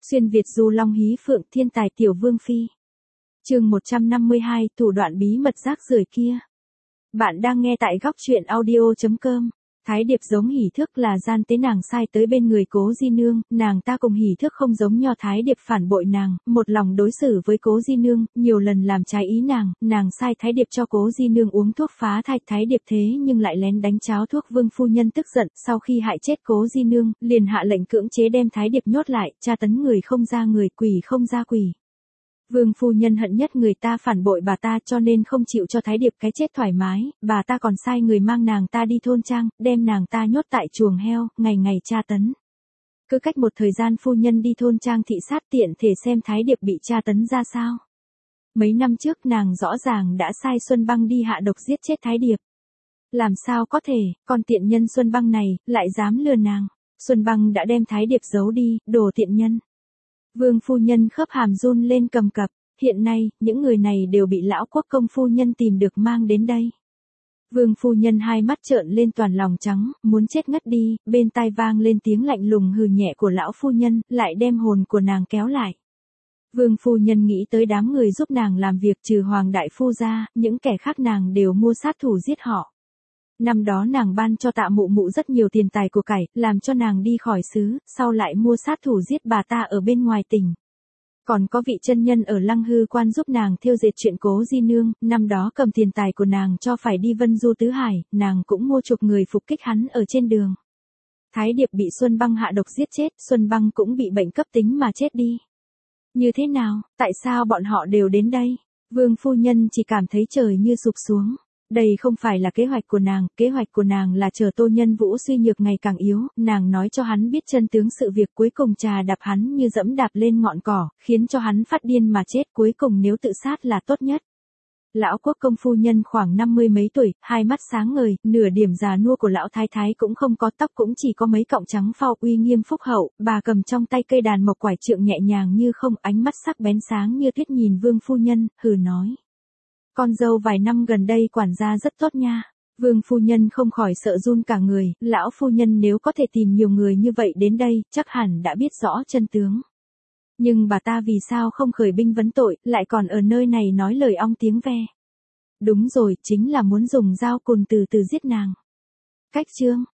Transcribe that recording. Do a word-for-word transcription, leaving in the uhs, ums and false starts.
Xuyên Việt du long hí phượng thiên tài tiểu vương phi. Chương một trăm năm mươi hai, thủ đoạn bí mật rác rưởi kia. Bạn đang nghe tại góc truyện audio chấm com. Thái Điệp giống Hỉ Thước là gian tế nàng sai tới bên người Cố Di Nương, nàng ta cùng Hỉ Thước không giống nho Thái Điệp phản bội nàng, một lòng đối xử với Cố Di Nương, nhiều lần làm trái ý nàng, nàng sai Thái Điệp cho Cố Di Nương uống thuốc phá thai, Thái Điệp thế nhưng lại lén đánh cháo thuốc, vương phu nhân tức giận, sau khi hại chết Cố Di Nương, liền hạ lệnh cưỡng chế đem Thái Điệp nhốt lại, tra tấn người không ra người, quỷ không ra quỷ. Vương phu nhân hận nhất người ta phản bội bà ta, cho nên không chịu cho Thái Điệp cái chết thoải mái, bà ta còn sai người mang nàng ta đi thôn trang, đem nàng ta nhốt tại chuồng heo, ngày ngày tra tấn. Cứ cách một thời gian phu nhân đi thôn trang thị sát tiện thể xem Thái Điệp bị tra tấn ra sao. Mấy năm trước nàng rõ ràng đã sai Xuân Băng đi hạ độc giết chết Thái Điệp. Làm sao có thể, con tiện nhân Xuân Băng này, lại dám lừa nàng. Xuân Băng đã đem Thái Điệp giấu đi, đồ tiện nhân. Vương phu nhân khớp hàm run lên cầm cập, hiện nay, những người này đều bị lão quốc công phu nhân tìm được mang đến đây. Vương phu nhân hai mắt trợn lên toàn lòng trắng, muốn chết ngất đi, bên tai vang lên tiếng lạnh lùng hừ nhẹ của lão phu nhân, lại đem hồn của nàng kéo lại. Vương phu nhân nghĩ tới đám người giúp nàng làm việc trừ Hoàng đại phu ra, những kẻ khác nàng đều mua sát thủ giết họ. Năm đó nàng ban cho Tạ Mụ Mụ rất nhiều tiền tài của cải, làm cho nàng đi khỏi xứ, sau lại mua sát thủ giết bà ta ở bên ngoài tỉnh. Còn có vị chân nhân ở Lăng Hư Quan giúp nàng thêu dệt chuyện Cố Di Nương, năm đó cầm tiền tài của nàng cho phải đi Vân Du Tứ Hải, nàng cũng mua chuộc người phục kích hắn ở trên đường. Thái Điệp bị Xuân Băng hạ độc giết chết, Xuân Băng cũng bị bệnh cấp tính mà chết đi. Như thế nào, tại sao bọn họ đều đến đây? Vương phu nhân chỉ cảm thấy trời như sụp xuống. Đây không phải là kế hoạch của nàng, kế hoạch của nàng là chờ Tô Nhân Vũ suy nhược ngày càng yếu, nàng nói cho hắn biết chân tướng sự việc, cuối cùng trà đạp hắn như dẫm đạp lên ngọn cỏ, khiến cho hắn phát điên mà chết, cuối cùng nếu tự sát là tốt nhất. Lão quốc công phu nhân khoảng năm mươi mấy tuổi, hai mắt sáng ngời, nửa điểm già nua của lão thái thái cũng không có, tóc cũng chỉ có mấy cọng trắng phau, uy nghiêm phúc hậu, bà cầm trong tay cây đàn mộc quải trượng nhẹ nhàng như không, ánh mắt sắc bén sáng như thiết nhìn Vương phu nhân, hừ nói. Con dâu vài năm gần đây quản gia rất tốt nha. Vương phu nhân không khỏi sợ run cả người, lão phu nhân nếu có thể tìm nhiều người như vậy đến đây, chắc hẳn đã biết rõ chân tướng. Nhưng bà ta vì sao không khởi binh vấn tội, lại còn ở nơi này nói lời ong tiếng ve. Đúng rồi, chính là muốn dùng dao cùn từ từ giết nàng. Cách chương,